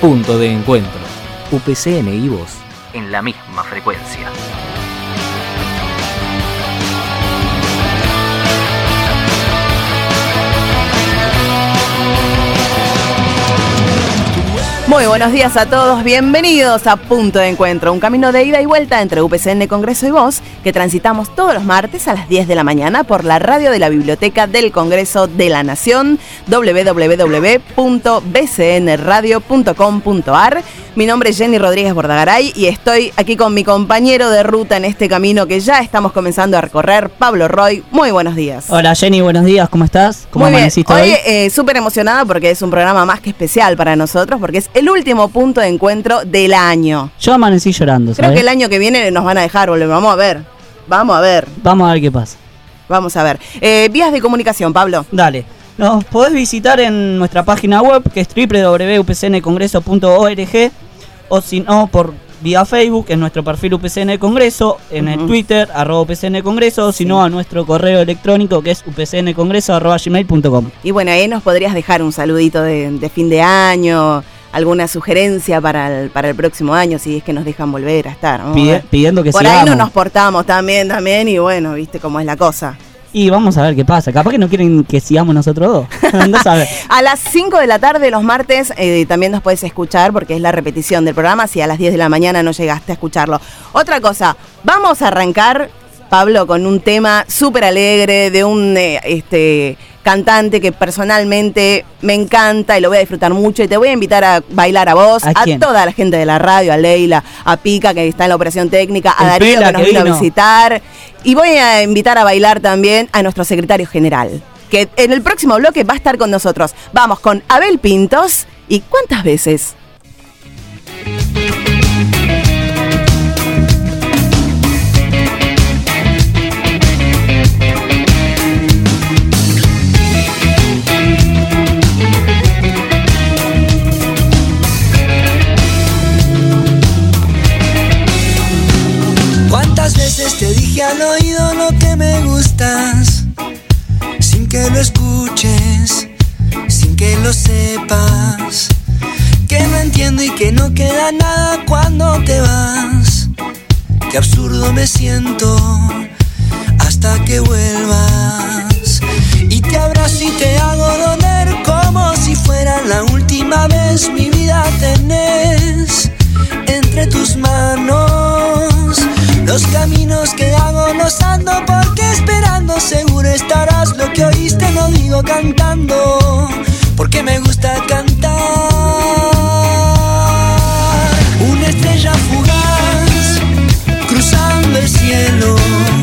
Punto de Encuentro. UPCN y vos en la misma frecuencia. Muy buenos días a todos, bienvenidos a Punto de Encuentro, un camino de ida y vuelta entre UPCN Congreso y vos, que transitamos todos los martes a las 10 de la mañana por la radio de la Biblioteca del Congreso de la Nación, www.bcnradio.com.ar. Mi nombre es Jenny Rodríguez Bordagaray y estoy aquí con mi compañero de ruta en este camino que ya estamos comenzando a recorrer, Pablo Roy. Muy buenos días. Hola Jenny, buenos días, ¿cómo estás? ¿Cómo amaneciste hoy? Súper emocionada porque es un programa más que especial para nosotros, porque es el último punto de encuentro del año. Yo amanecí llorando, ¿sabes? Creo que el año que viene nos van a dejar volver. Vamos a ver. Vamos a ver qué pasa. Vamos a ver. Vías de comunicación, Pablo. Dale. Nos podés visitar en nuestra página web, que es www.upcncongreso.org, o si no, por vía Facebook, en nuestro perfil UPCN Congreso, en el Twitter, @UPCN Congreso, o si no, a nuestro correo electrónico, que es upcncongreso@gmail.com. Y bueno, ahí nos podrías dejar un saludito de fin de año, alguna sugerencia para el próximo año, si es que nos dejan volver a estar, ¿no? Pidiendo que por sigamos. Ahí no nos portamos también, y bueno, viste cómo es la cosa. Y vamos a ver qué pasa. Capaz que no quieren que sigamos nosotros dos. Andá a saber. A las 5 de la tarde los martes también nos puedes escuchar, porque es la repetición del programa, si a las 10 de la mañana no llegaste a escucharlo. Otra cosa, vamos a arrancar, Pablo, con un tema súper alegre de un cantante que personalmente me encanta y lo voy a disfrutar mucho, y te voy a invitar a bailar a vos, a toda la gente de la radio, a Leila, a Pica, que está en la operación técnica, a Darío, que nos vino a visitar, y voy a invitar a bailar también a nuestro secretario general, que en el próximo bloque va a estar con nosotros. Vamos con Abel Pintos y ¿Cuántas veces? ¿Cuántas veces te dije al oído lo que me gustas? Sin que lo escuches, sin que lo sepas, que no entiendo y que no queda nada cuando te vas. Qué absurdo me siento hasta que vuelvas. Y te abrazo y te hago doler como si fuera la última vez. Mi vida tenés entre tus manos. Los caminos que hago los ando porque esperando seguro estarás. Lo que oíste lo digo cantando porque me gusta cantar. Una estrella fugaz cruzando el cielo.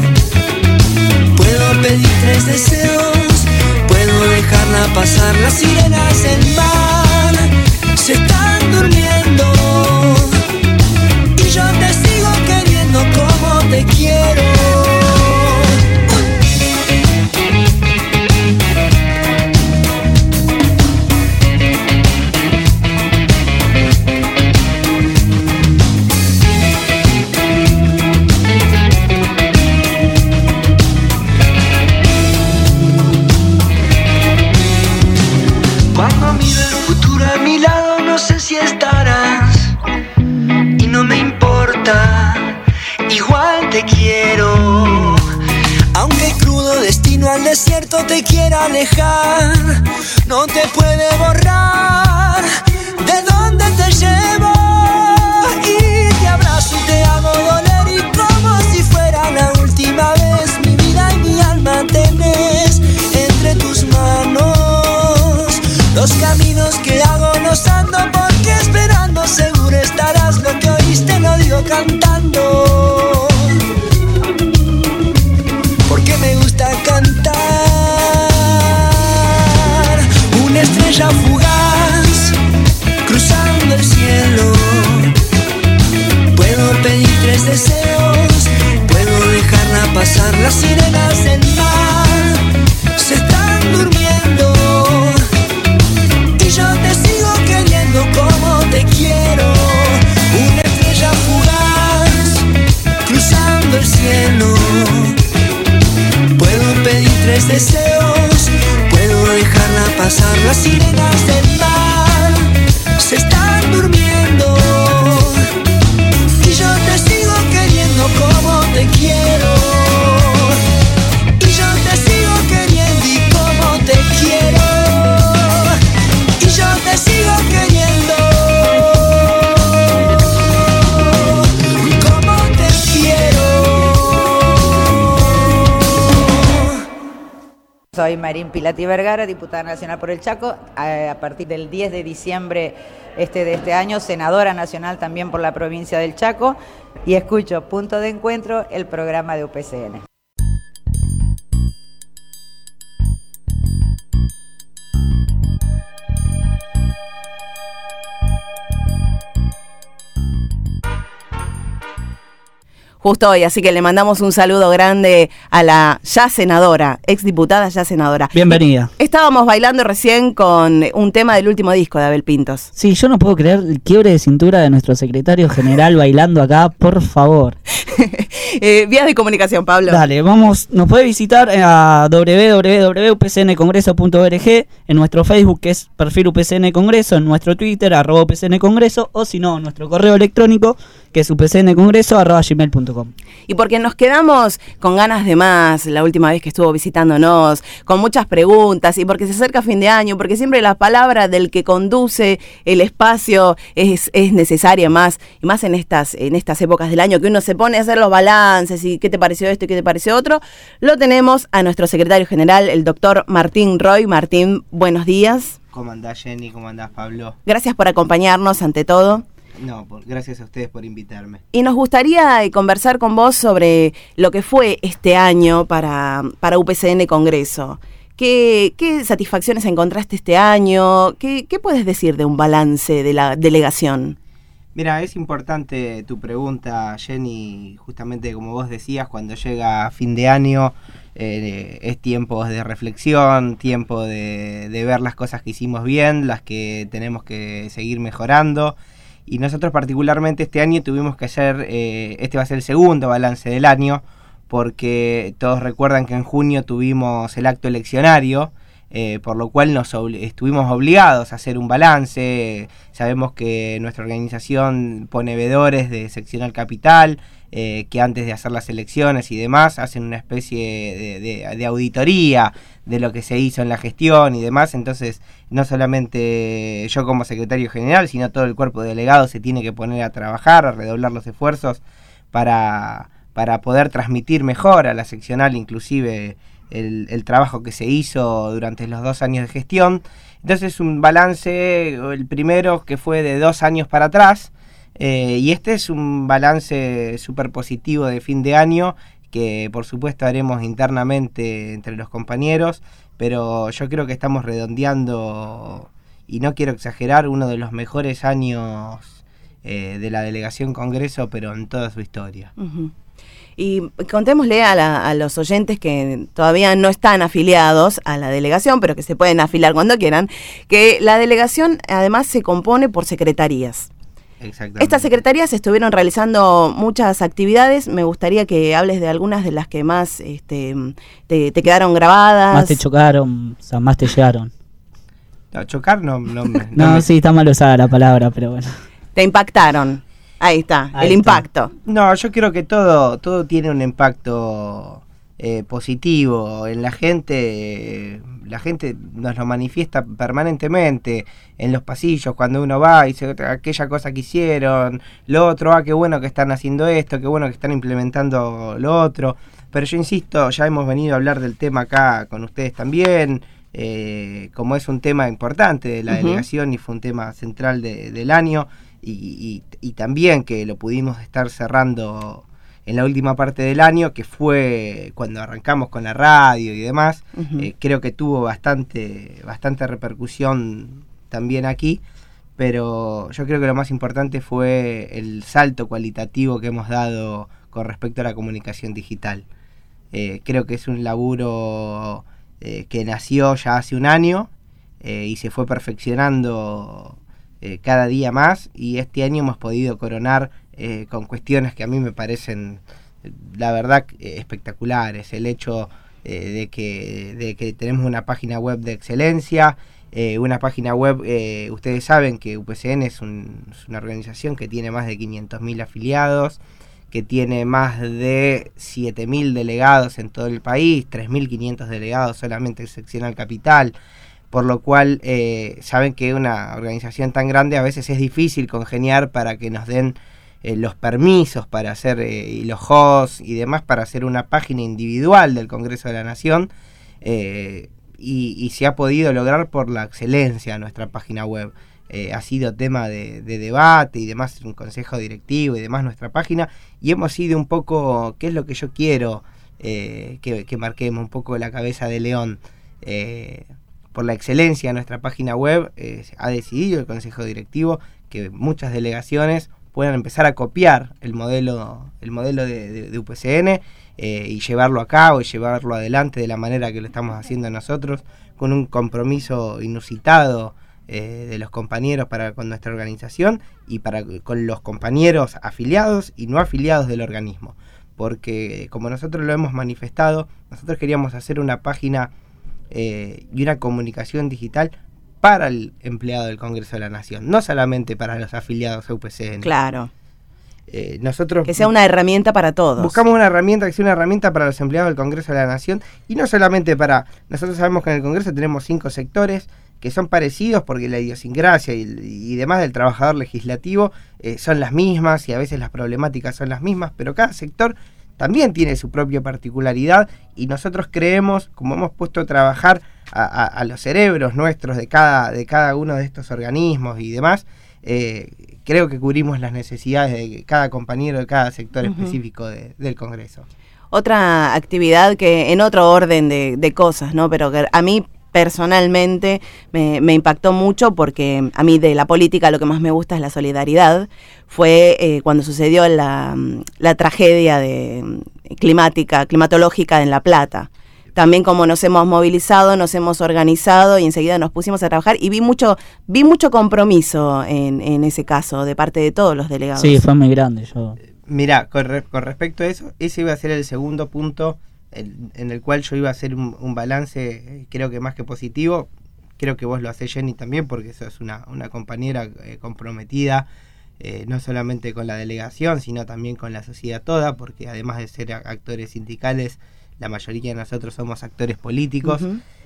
Puedo pedir 3 deseos, puedo dejarla pasar. Las sirenas del mar se están durmiendo y yo te sigo queriendo como te quiero. Cuando miro el futuro a mi lado no sé si estarás y no me importa. Igual te quiero, aunque el crudo destino al desierto te quiera alejar, no te puede borrar de dónde te llevo. Y te abrazo y te hago doler y como si fuera la última vez. Mi vida y mi alma tenés entre tus manos. Los caminos que hago los ando porque esperando seguro estarás. Lo que oíste lo digo cantando porque me gusta cantar. Una estrella fugaz cruzando el cielo. Puedo pedir 3 deseos, puedo dejarla pasar. Las sirenas del mar se están durmiendo y yo te sigo queriendo como te quiero. Una estrella fugaz cruzando el cielo. Puedo pedir 3 deseos, puedo dejarla pasar. Las sirenas del mar se están durmiendo Soy Marín Pilati Vergara, diputada nacional por el Chaco, a partir del 10 de diciembre de este año, senadora nacional también por la provincia del Chaco, y escucho Punto de Encuentro, el programa de UPCN. Justo hoy, así que le mandamos un saludo grande a la ya senadora, exdiputada ya senadora. Bienvenida. Estábamos bailando recién con un tema del último disco de Abel Pintos. Sí, yo no puedo creer el quiebre de cintura de nuestro secretario general bailando acá, por favor. Vías de comunicación, Pablo. Dale, nos puede visitar a www.upcncongreso.org, en nuestro Facebook, que es perfil UPCN Congreso, en nuestro Twitter, @UPCN Congreso, o si no, nuestro correo electrónico, que es upcncongreso@gmail.com. Y porque nos quedamos con ganas de más la última vez que estuvo visitándonos, con muchas preguntas, y porque se acerca fin de año, porque siempre la palabra del que conduce el espacio es necesaria más, y más en estas épocas del año que uno se pone a hacer los balances y qué te pareció esto y qué te pareció otro. Lo tenemos a nuestro secretario general, el doctor Martín Roy. Martín, buenos días. ¿Cómo andás, Jenny? ¿Cómo andás, Pablo? Gracias por acompañarnos ante todo. No, gracias a ustedes por invitarme. Y nos gustaría conversar con vos sobre lo que fue este año para UPCN Congreso. ¿Qué satisfacciones encontraste este año? ¿Qué puedes decir de un balance de la delegación? Mira, es importante tu pregunta, Jenny, justamente como vos decías, cuando llega fin de año es tiempo de reflexión, tiempo de ver las cosas que hicimos bien, las que tenemos que seguir mejorando. Y nosotros particularmente este año tuvimos que hacer, este va a ser el segundo balance del año, porque todos recuerdan que en junio tuvimos el acto eleccionario, por lo cual estuvimos obligados a hacer un balance. Sabemos que nuestra organización pone veedores de seccional capital, que antes de hacer las elecciones y demás hacen una especie de auditoría de lo que se hizo en la gestión y demás. Entonces no solamente yo como secretario general, sino todo el cuerpo de delegados se tiene que poner a trabajar, a redoblar los esfuerzos para poder transmitir mejor a la seccional inclusive el trabajo que se hizo durante los 2 años de gestión. Entonces un balance, el primero que fue de 2 años para atrás, y este es un balance súper positivo de fin de año, que por supuesto haremos internamente entre los compañeros, pero yo creo que estamos redondeando, y no quiero exagerar, uno de los mejores años de la delegación Congreso, pero en toda su historia. Uh-huh. Y contémosle a los oyentes que todavía no están afiliados a la delegación, pero que se pueden afiliar cuando quieran, que la delegación además se compone por secretarías. Exactamente. Estas secretarías estuvieron realizando muchas actividades. Me gustaría que hables de algunas de las que más te quedaron grabadas. Más te chocaron, o sea, más te llegaron. No, chocar no sí, está mal usada la palabra, pero bueno. Te impactaron. Ahí está, el impacto. No, yo creo que todo tiene un impacto positivo en la gente. La gente nos lo manifiesta permanentemente en los pasillos cuando uno va y dice aquella cosa que hicieron, lo otro, qué bueno que están haciendo esto, qué bueno que están implementando lo otro. Pero yo insisto, ya hemos venido a hablar del tema acá con ustedes también, como es un tema importante de la delegación y fue un tema central del año. Y también que lo pudimos estar cerrando en la última parte del año, que fue cuando arrancamos con la radio y demás. Creo que tuvo bastante repercusión también aquí, pero yo creo que lo más importante fue el salto cualitativo que hemos dado con respecto a la comunicación digital. Creo que es un laburo que nació ya hace un año y se fue perfeccionando cada día más, y este año hemos podido coronar con cuestiones que a mí me parecen la verdad espectaculares. El hecho de que tenemos una página web de excelencia, una página web, ustedes saben que UPCN es una organización que tiene más de 500.000 afiliados, que tiene más de 7.000 delegados en todo el país, 3.500 delegados solamente en seccional capital. Por lo cual saben que una organización tan grande a veces es difícil congeniar para que nos den los permisos para hacer y los hosts y demás para hacer una página individual del Congreso de la Nación. y se ha podido lograr por la excelencia de nuestra página web. Ha sido tema de debate y demás, un consejo directivo y demás nuestra página, y hemos sido un poco, ¿qué es lo que yo quiero que marquemos? Un poco la cabeza de león. Por la excelencia de nuestra página web, ha decidido el consejo directivo que muchas delegaciones puedan empezar a copiar el modelo de UPCN y llevarlo a cabo y llevarlo adelante de la manera que lo estamos haciendo nosotros, con un compromiso inusitado de los compañeros con nuestra organización y con los compañeros afiliados y no afiliados del organismo, porque como nosotros lo hemos manifestado, nosotros queríamos hacer una página y una comunicación digital para el empleado del Congreso de la Nación, no solamente para los afiliados a UPCN. Claro. Nosotros que sea una herramienta para todos. Buscamos una herramienta que sea una herramienta para los empleados del Congreso de la Nación, y no solamente para... Nosotros sabemos que en el Congreso tenemos 5 sectores que son parecidos porque la idiosincrasia y demás del trabajador legislativo son las mismas, y a veces las problemáticas son las mismas, pero cada sector también tiene su propia particularidad, y nosotros creemos, como hemos puesto a trabajar a los cerebros nuestros de cada uno de estos organismos y demás, creo que cubrimos las necesidades de cada compañero de cada sector específico del Congreso. Otra actividad que en otro orden de cosas, ¿no? Pero que a mí personalmente me impactó mucho, porque a mí de la política lo que más me gusta es la solidaridad. Fue cuando sucedió la tragedia climatológica en La Plata. También como nos hemos movilizado, nos hemos organizado y enseguida nos pusimos a trabajar, y vi mucho compromiso en ese caso de parte de todos los delegados. Sí, fue muy grande. Mirá, con respecto a eso, ese iba a ser el segundo punto en el cual yo iba a hacer un balance, creo que más que positivo. Creo que vos lo hacés, Jenny, también, porque sos una compañera comprometida, no solamente con la delegación, sino también con la sociedad toda, porque además de ser actores sindicales, la mayoría de nosotros somos actores políticos.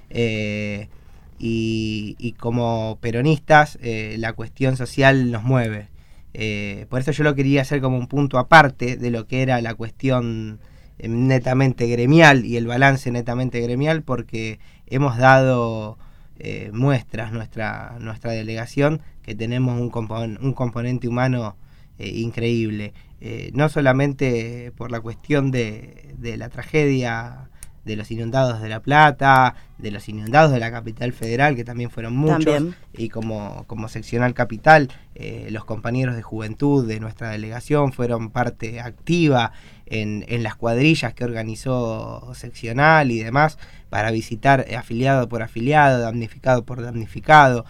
Y como peronistas, la cuestión social nos mueve. Por eso yo lo quería hacer como un punto aparte de lo que era la cuestión netamente gremial y el balance netamente gremial, porque hemos dado muestras nuestra delegación que tenemos un componente humano increíble, no solamente por la cuestión de la tragedia de los inundados de La Plata, de los inundados de la capital federal, que también fueron muchos, también. Y como seccional capital, los compañeros de juventud de nuestra delegación fueron parte activa en las cuadrillas que organizó seccional y demás, para visitar afiliado por afiliado, damnificado por damnificado.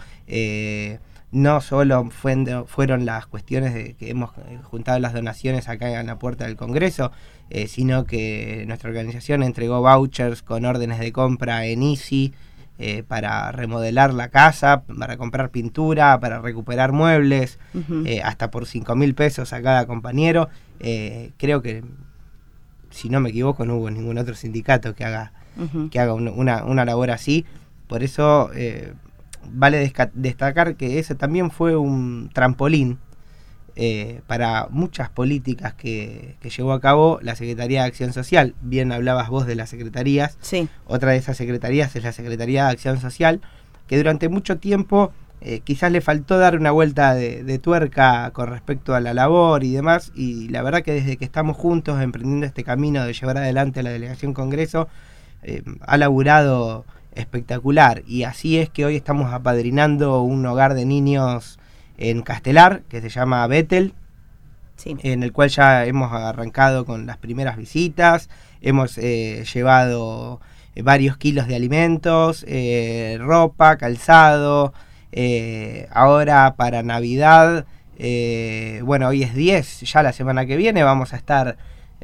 No solo fueron las cuestiones de que hemos juntado las donaciones acá en la puerta del Congreso, sino que nuestra organización entregó vouchers con órdenes de compra en Easy para remodelar la casa, para comprar pintura, para recuperar muebles, hasta por 5.000 pesos a cada compañero. Creo que, si no me equivoco, no hubo ningún otro sindicato que haga una labor así. Por eso vale destacar que ese también fue un trampolín para muchas políticas que llevó a cabo la Secretaría de Acción Social. Bien hablabas vos de las secretarías. Sí. Otra de esas secretarías es la Secretaría de Acción Social, que durante mucho tiempo quizás le faltó dar una vuelta de tuerca con respecto a la labor y demás, y la verdad que desde que estamos juntos emprendiendo este camino de llevar adelante la Delegación Congreso, ha laburado espectacular, y así es que hoy estamos apadrinando un hogar de niños en Castelar que se llama Bethel, sí, en el cual ya hemos arrancado con las primeras visitas. Hemos llevado varios kilos de alimentos, ropa, calzado. Ahora para Navidad, bueno, hoy es 10, ya la semana que viene vamos a estar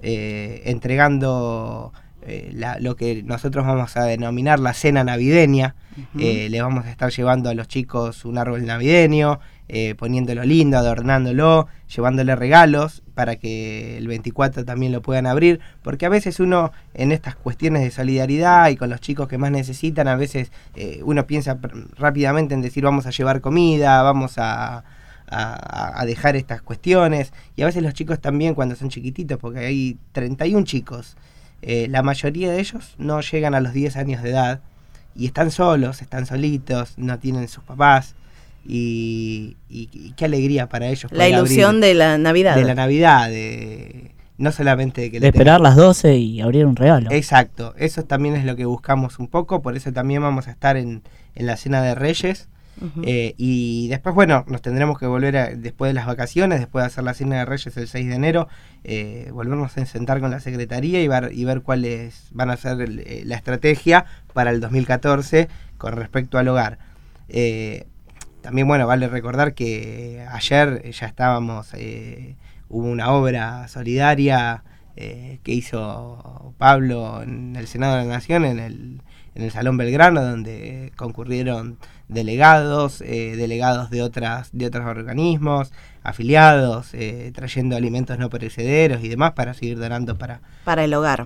entregando lo que nosotros vamos a denominar la cena navideña. Le vamos a estar llevando a los chicos un árbol navideño, poniéndolo lindo, adornándolo, llevándole regalos para que el 24 también lo puedan abrir, porque a veces uno en estas cuestiones de solidaridad y con los chicos que más necesitan, a veces uno piensa rápidamente en decir vamos a llevar comida, vamos a dejar estas cuestiones, y a veces los chicos también, cuando son chiquititos, porque hay 31 chicos la mayoría de ellos no llegan a los 10 años de edad y están solos, están solitos, no tienen sus papás. Y qué alegría para ellos. La ilusión de la Navidad. De la Navidad, no solamente de que... De esperar las 12 y abrir un regalo. Exacto, eso también es lo que buscamos un poco, por eso también vamos a estar en la Cena de Reyes. Uh-huh. Y después, bueno, nos tendremos que volver después de las vacaciones, después de hacer la Cena de Reyes el 6 de enero, volvernos a sentar con la Secretaría y ver cuáles van a ser la estrategia para el 2014 con respecto al hogar. También, bueno, vale recordar que ayer ya estábamos, hubo una obra solidaria que hizo Pablo en el Senado de la Nación, en el Salón Belgrano, donde concurrieron delegados de otros organismos, afiliados, trayendo alimentos no perecederos y demás para seguir donando para el hogar.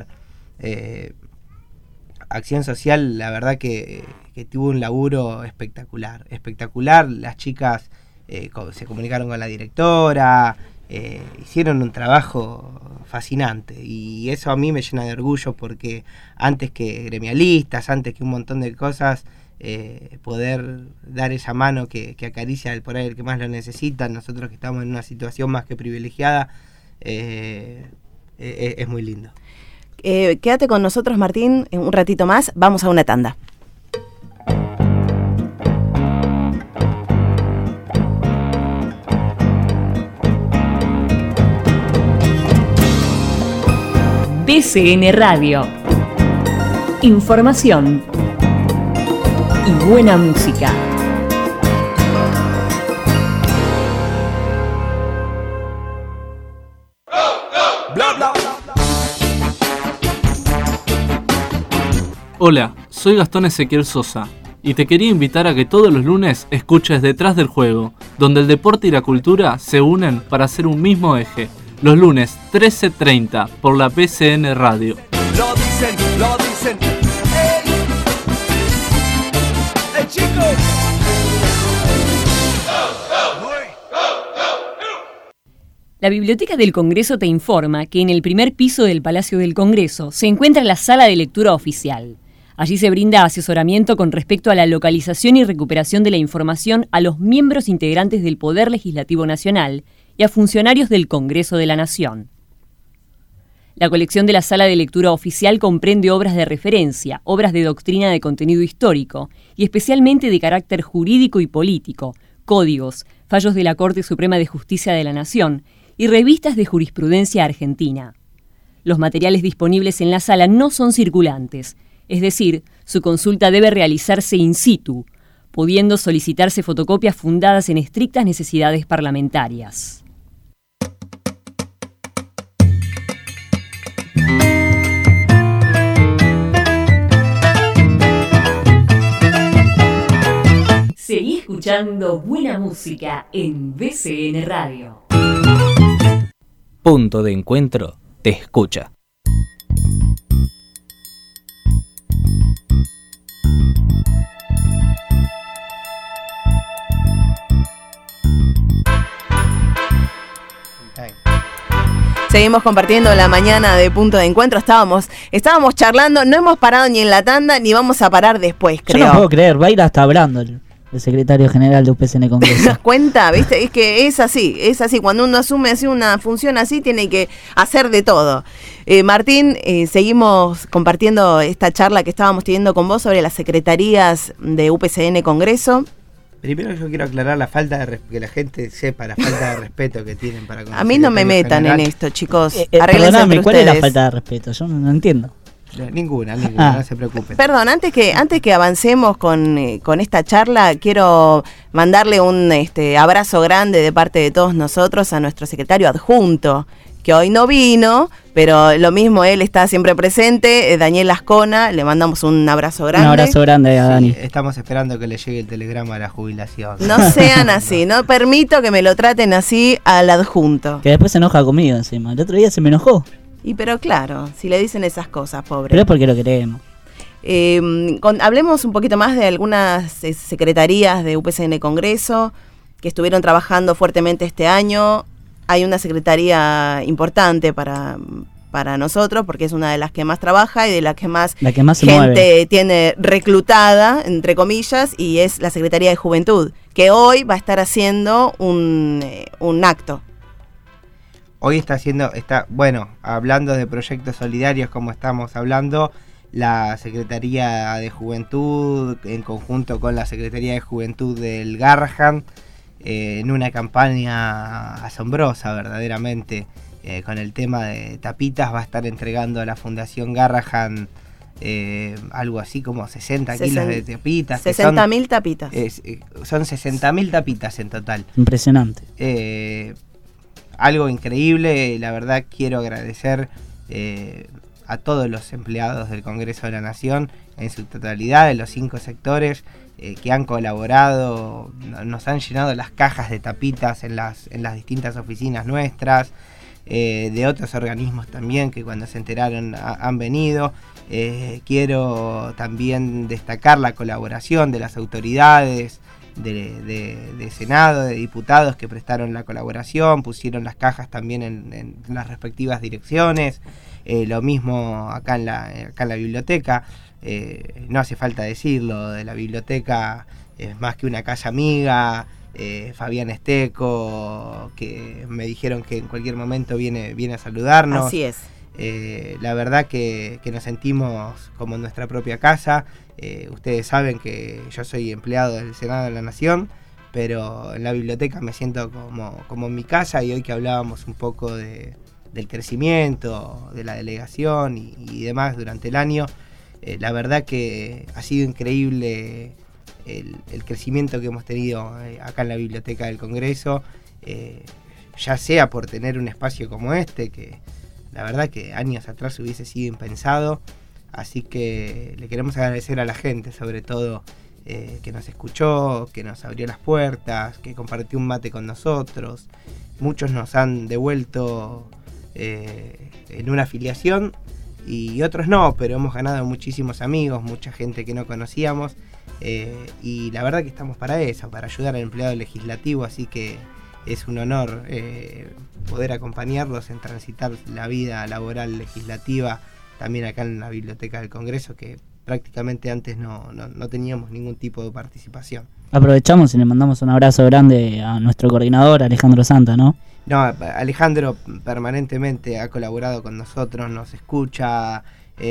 Acción Social, la verdad que tuvo un laburo espectacular. Las chicas se comunicaron con la directora, hicieron un trabajo fascinante y eso a mí me llena de orgullo porque antes que gremialistas, antes que un montón de cosas, poder dar esa mano que acaricia por ahí el que más lo necesita, nosotros que estamos en una situación más que privilegiada, es muy lindo. Quédate con nosotros, Martín, un ratito más, vamos a una tanda. BCN Radio. Información y buena música. Hola, soy Gastón Ezequiel Sosa y te quería invitar a que todos los lunes escuches Detrás del Juego, donde el deporte y la cultura se unen para hacer un mismo eje. Los lunes 13:30 por la BCN Radio. Lo dicen. ¡Ey, chicos! La Biblioteca del Congreso te informa que en el primer piso del Palacio del Congreso se encuentra la sala de lectura oficial. Allí se brinda asesoramiento con respecto a la localización y recuperación de la información a los miembros integrantes del Poder Legislativo Nacional y a funcionarios del Congreso de la Nación. La colección de la sala de lectura oficial comprende obras de referencia, obras de doctrina de contenido histórico y especialmente de carácter jurídico y político, códigos, fallos de la Corte Suprema de Justicia de la Nación y revistas de jurisprudencia argentina. Los materiales disponibles en la sala no son circulantes, es decir, su consulta debe realizarse in situ, pudiendo solicitarse fotocopias fundadas en estrictas necesidades parlamentarias. Seguí escuchando buena música en BCN Radio. Punto de Encuentro te escucha. Seguimos compartiendo la mañana de Punto de Encuentro. Estábamos charlando, no hemos parado ni en la tanda ni vamos a parar después, creo. Yo no puedo creer, va a ir hasta hablando el secretario general de UPCN Congreso. ¿Te das cuenta? ¿Viste? Es que es así. Cuando uno asume así una función así, tiene que hacer de todo. Martín, seguimos compartiendo esta charla que estábamos teniendo con vos sobre las secretarías de UPCN Congreso. Primero yo quiero aclarar la falta de que la gente sepa la falta de respeto que tienen para con a mí no me metan general. En esto, chicos. Perdóname, ¿cuál es la falta de respeto? Yo no entiendo. Ninguna, no se preocupen. Perdón, antes que avancemos con esta charla, quiero mandarle un abrazo grande de parte de todos nosotros a nuestro secretario adjunto, que hoy no vino, pero lo mismo, él está siempre presente, Daniel Ascona, le mandamos un abrazo grande. Un abrazo grande a Dani. Sí, estamos esperando que le llegue el telegrama de la jubilación. No sean así, no permito que me lo traten así al adjunto. Que después se enoja conmigo encima, el otro día se me enojó. Y pero claro, si le dicen esas cosas, pobre. Pero es porque lo queremos. Hablemos un poquito más de algunas secretarías de UPCN Congreso que estuvieron trabajando fuertemente este año. Hay una secretaría importante para para nosotros, porque es una de las que más trabaja y de las que más se gente mueve. Tiene reclutada, entre comillas, y es la Secretaría de Juventud, que hoy va a estar haciendo un acto. Hoy bueno, hablando de proyectos solidarios como estamos hablando, la Secretaría de Juventud, en conjunto con la Secretaría de Juventud del Garrahan, en una campaña asombrosa verdaderamente, con el tema de tapitas, va a estar entregando a la Fundación Garrahan algo así como 60 kilos de tapitas. 60.000 tapitas. Son 60.000 tapitas en total. Impresionante. Algo increíble, la verdad quiero agradecer a todos los empleados del Congreso de la Nación en su totalidad, de los 5 sectores que han colaborado, nos han llenado las cajas de tapitas en las distintas oficinas nuestras, de otros organismos también que cuando se enteraron han venido. Quiero también destacar la colaboración de las autoridades de Senado, de diputados que prestaron la colaboración, pusieron las cajas también en las respectivas direcciones. Lo mismo acá en la biblioteca. No hace falta decirlo, de la biblioteca es más que una casa amiga. Fabián Esteco, que me dijeron que en cualquier momento viene a saludarnos. Así es. La verdad que nos sentimos como en nuestra propia casa. Ustedes saben que yo soy empleado del Senado de la Nación, pero en la biblioteca me siento como en mi casa, y hoy que hablábamos un poco del crecimiento, de la delegación y demás durante el año, la verdad que ha sido increíble el crecimiento que hemos tenido acá en la Biblioteca del Congreso, ya sea por tener un espacio como este, que la verdad que años atrás hubiese sido impensado. Así que le queremos agradecer a la gente, sobre todo, que nos escuchó, que nos abrió las puertas, que compartió un mate con nosotros. Muchos nos han devuelto en una afiliación y otros no, pero hemos ganado muchísimos amigos, mucha gente que no conocíamos, y la verdad que estamos para eso, para ayudar al empleado legislativo, así que es un honor poder acompañarlos en transitar la vida laboral legislativa también acá en la Biblioteca del Congreso, que prácticamente antes no teníamos ningún tipo de participación. Aprovechamos y le mandamos un abrazo grande a nuestro coordinador, Alejandro Santa, ¿no? No, Alejandro permanentemente ha colaborado con nosotros, nos escucha,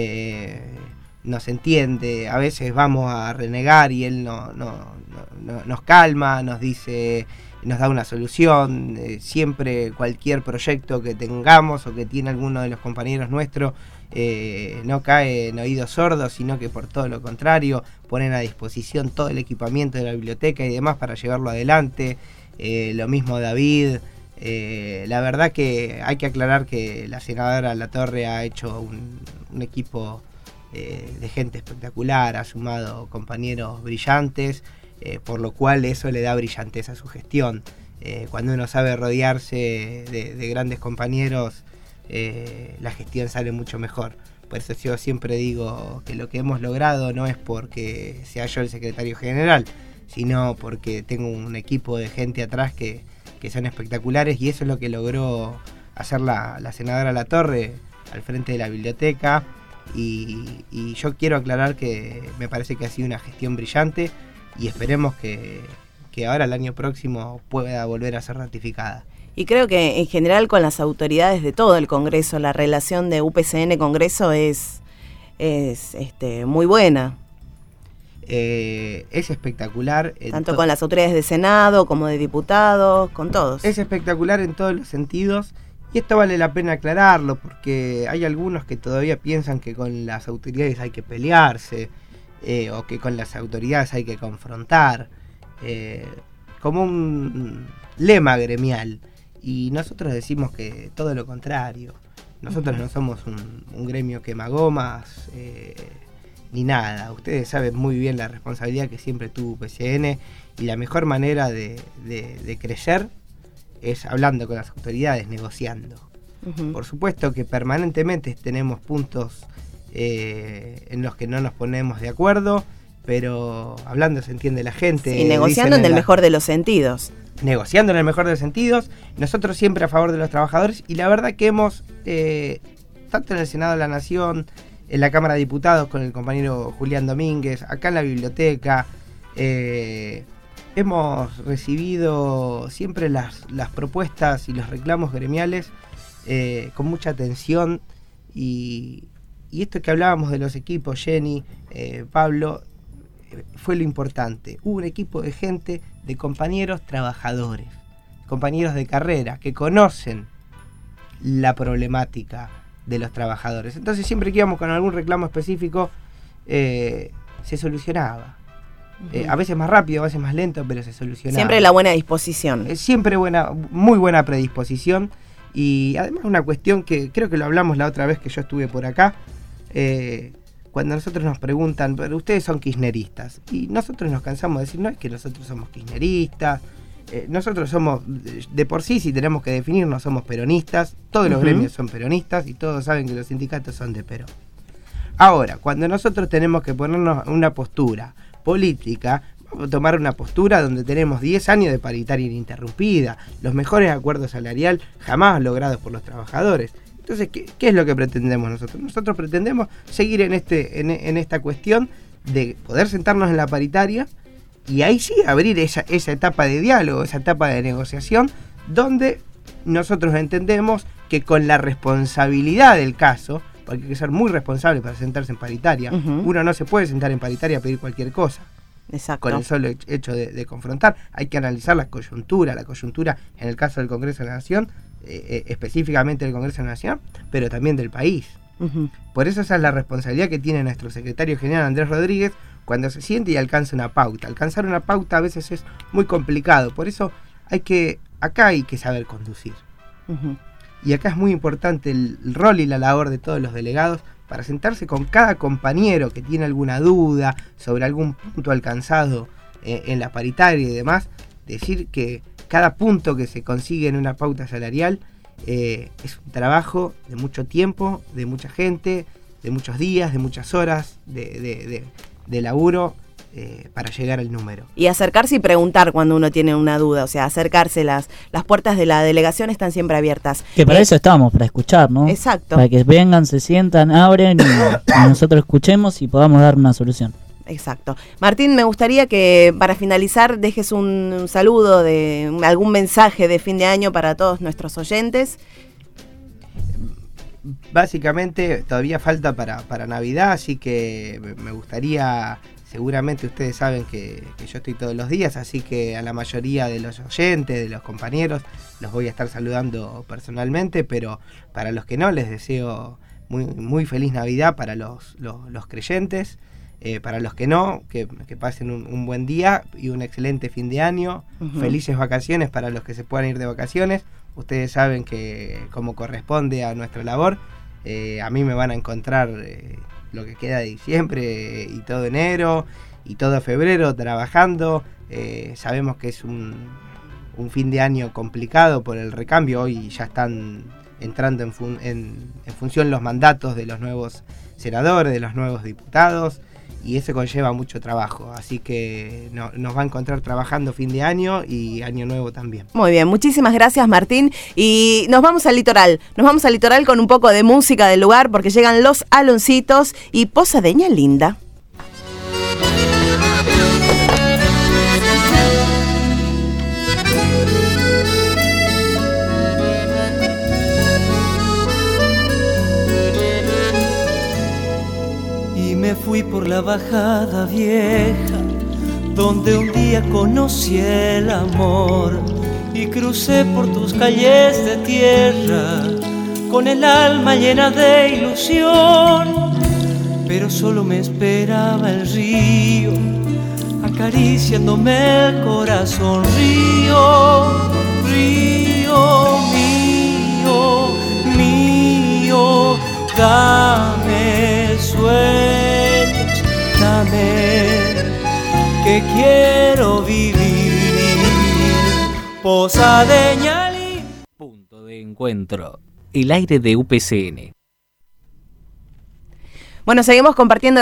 nos entiende. A veces vamos a renegar y él nos calma, nos dice, nos da una solución. Siempre cualquier proyecto que tengamos o que tiene alguno de los compañeros nuestros, no cae en oídos sordos, sino que por todo lo contrario ponen a disposición todo el equipamiento de la biblioteca y demás para llevarlo adelante. Lo mismo David. La verdad que hay que aclarar que la senadora Latorre ha hecho un equipo de gente espectacular, ha sumado compañeros brillantes, por lo cual eso le da brillantez a su gestión. Cuando uno sabe rodearse de grandes compañeros, la gestión sale mucho mejor. Por eso yo siempre digo que lo que hemos logrado no es porque sea yo el secretario general, sino porque tengo un equipo de gente atrás que son espectaculares, y eso es lo que logró hacer la senadora Latorre al frente de la biblioteca. Y yo quiero aclarar que me parece que ha sido una gestión brillante, y esperemos que ahora el año próximo pueda volver a ser ratificada. Y creo que en general con las autoridades de todo el Congreso, la relación de UPCN-Congreso es muy buena. Es espectacular. Tanto con las autoridades de Senado como de diputados, con todos. Es espectacular en todos los sentidos, y esto vale la pena aclararlo, porque hay algunos que todavía piensan que con las autoridades hay que pelearse, o que con las autoridades hay que confrontar, como un lema gremial. Y nosotros decimos que todo lo contrario. Nosotros no somos un gremio quemagomas, ni nada. Ustedes saben muy bien la responsabilidad que siempre tuvo UPCN, y la mejor manera de crecer es hablando con las autoridades, negociando. Por supuesto que permanentemente tenemos puntos en los que no nos ponemos de acuerdo, pero hablando se entiende la gente. Y negociando en el mejor de los sentidos. Negociando en el mejor de los sentidos. Nosotros siempre a favor de los trabajadores, y la verdad que hemos tanto en el Senado de la Nación, en la Cámara de Diputados con el compañero Julián Domínguez, acá en la biblioteca. Hemos recibido siempre las propuestas y los reclamos gremiales con mucha atención, y esto que hablábamos de los equipos, Jenny, Pablo, fue lo importante. Hubo un equipo de gente, de compañeros trabajadores, compañeros de carrera, que conocen la problemática de los trabajadores. Entonces siempre que íbamos con algún reclamo específico, se solucionaba. A veces más rápido, a veces más lento, pero se solucionaba. Siempre la buena disposición. Siempre muy buena predisposición. Y además una cuestión que creo que lo hablamos la otra vez que yo estuve por acá, cuando nosotros nos preguntan, pero ustedes son kirchneristas, y nosotros nos cansamos de decir, no es que nosotros somos kirchneristas, nosotros somos, de por sí, si tenemos que definirnos, somos peronistas, todos los gremios son peronistas y todos saben que los sindicatos son de Perón. Ahora, cuando nosotros tenemos que ponernos una postura política, vamos a tomar una postura donde tenemos 10 años de paritaria ininterrumpida, los mejores acuerdos salariales jamás logrados por los trabajadores. Entonces, ¿qué es lo que pretendemos nosotros? Nosotros pretendemos seguir en esta cuestión de poder sentarnos en la paritaria y ahí sí abrir esa etapa de diálogo, esa etapa de negociación, donde nosotros entendemos que con la responsabilidad del caso, porque hay que ser muy responsable para sentarse en paritaria, uno no se puede sentar en paritaria a pedir cualquier cosa. Exacto. Con el solo hecho de confrontar, hay que analizar la coyuntura en el caso del Congreso de la Nación, específicamente del Congreso de la Nación, pero también del país. Por eso esa es la responsabilidad que tiene nuestro secretario general Andrés Rodríguez cuando se siente y alcanza una pauta. Alcanzar una pauta a veces es muy complicado, por eso acá hay que saber conducir. Y acá es muy importante el rol y la labor de todos los delegados para sentarse con cada compañero que tiene alguna duda sobre algún punto alcanzado en la paritaria y demás, decir que cada punto que se consigue en una pauta salarial es un trabajo de mucho tiempo, de mucha gente, de muchos días, de muchas horas de laburo para llegar al número. Y acercarse y preguntar cuando uno tiene una duda, o sea, acercarse, las puertas de la delegación están siempre abiertas. Que para eso estamos, para escuchar, ¿no? Exacto. Para que vengan, se sientan, abren y nosotros escuchemos y podamos dar una solución. Exacto. Martín, me gustaría que para finalizar dejes un saludo, de algún mensaje de fin de año para todos nuestros oyentes. Básicamente todavía falta para Navidad, así que me gustaría, seguramente ustedes saben que yo estoy todos los días, así que a la mayoría de los oyentes, de los compañeros, los voy a estar saludando personalmente, pero para los que no, les deseo muy, muy feliz Navidad para los creyentes. Para los que no, que pasen un buen día y un excelente fin de año. Felices vacaciones para los que se puedan ir de vacaciones. Ustedes saben que como corresponde a nuestra labor, a mí me van a encontrar lo que queda de diciembre y todo enero y todo febrero trabajando. Sabemos que es un fin de año complicado por el recambio. Hoy ya están entrando en función los mandatos de los nuevos senadores, de los nuevos diputados, y eso conlleva mucho trabajo, así que nos va a encontrar trabajando fin de año y año nuevo también. Muy bien, muchísimas gracias Martín, y nos vamos al litoral con un poco de música del lugar, porque llegan Los Aloncitos y Posadeña Linda. Me fui por la bajada vieja, donde un día conocí el amor, y crucé por tus calles de tierra, con el alma llena de ilusión, pero solo me esperaba el río, acariciándome el corazón. Río, río mío, mío, dame sueños, dame que quiero vivir. Posadeña. Punto de encuentro. El aire de UPCN. Bueno, seguimos compartiendo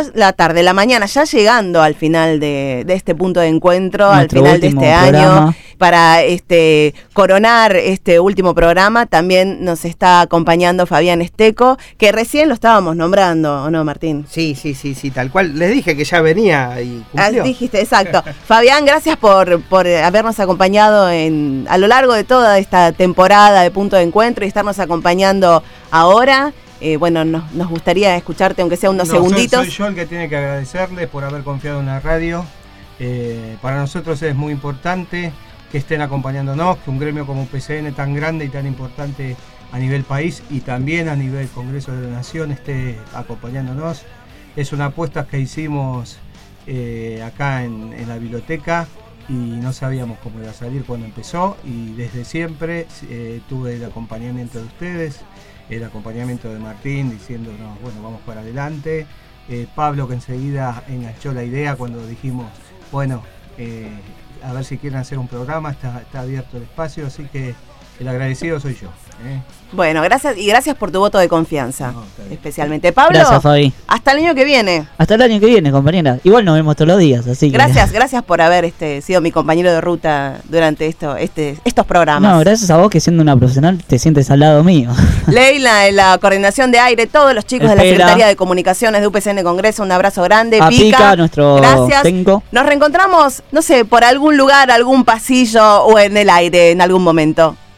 la mañana, ya llegando al final de este punto de encuentro, al final de este año. para coronar este último programa, también nos está acompañando Fabián Esteco, que recién lo estábamos nombrando, ¿o no, Martín? Sí, tal cual. Les dije que ya venía y cumplió. Dijiste, exacto. Fabián, gracias por habernos acompañado a lo largo de toda esta temporada de Punto de Encuentro y estarnos acompañando ahora. Bueno, nos gustaría escucharte, aunque sea unos segunditos. Soy yo el que tiene que agradecerles por haber confiado en la radio. Para nosotros es muy importante que estén acompañándonos, que un gremio como UPCN tan grande y tan importante a nivel país y también a nivel Congreso de la Nación esté acompañándonos. Es una apuesta que hicimos acá en la biblioteca y no sabíamos cómo iba a salir cuando empezó, y desde siempre tuve el acompañamiento de ustedes, el acompañamiento de Martín diciéndonos, bueno, vamos para adelante. Pablo, que enseguida enganchó la idea cuando dijimos, bueno, a ver si quieren hacer un programa, está abierto el espacio, así que el agradecido soy yo. Bueno, gracias por tu voto de confianza, especialmente. Pablo, gracias, Fabi. Hasta el año que viene. Hasta el año que viene, compañera. Igual nos vemos todos los días, así que... Gracias por haber sido mi compañero de ruta durante estos programas. No, gracias a vos, que siendo una profesional te sientes al lado mío. Leila, en la coordinación de aire, todos los chicos de la Secretaría de Comunicaciones de UPCN Congreso, un abrazo grande. Pica, nuestro técnico. Nos reencontramos, no sé, por algún lugar, algún pasillo o en el aire en algún momento.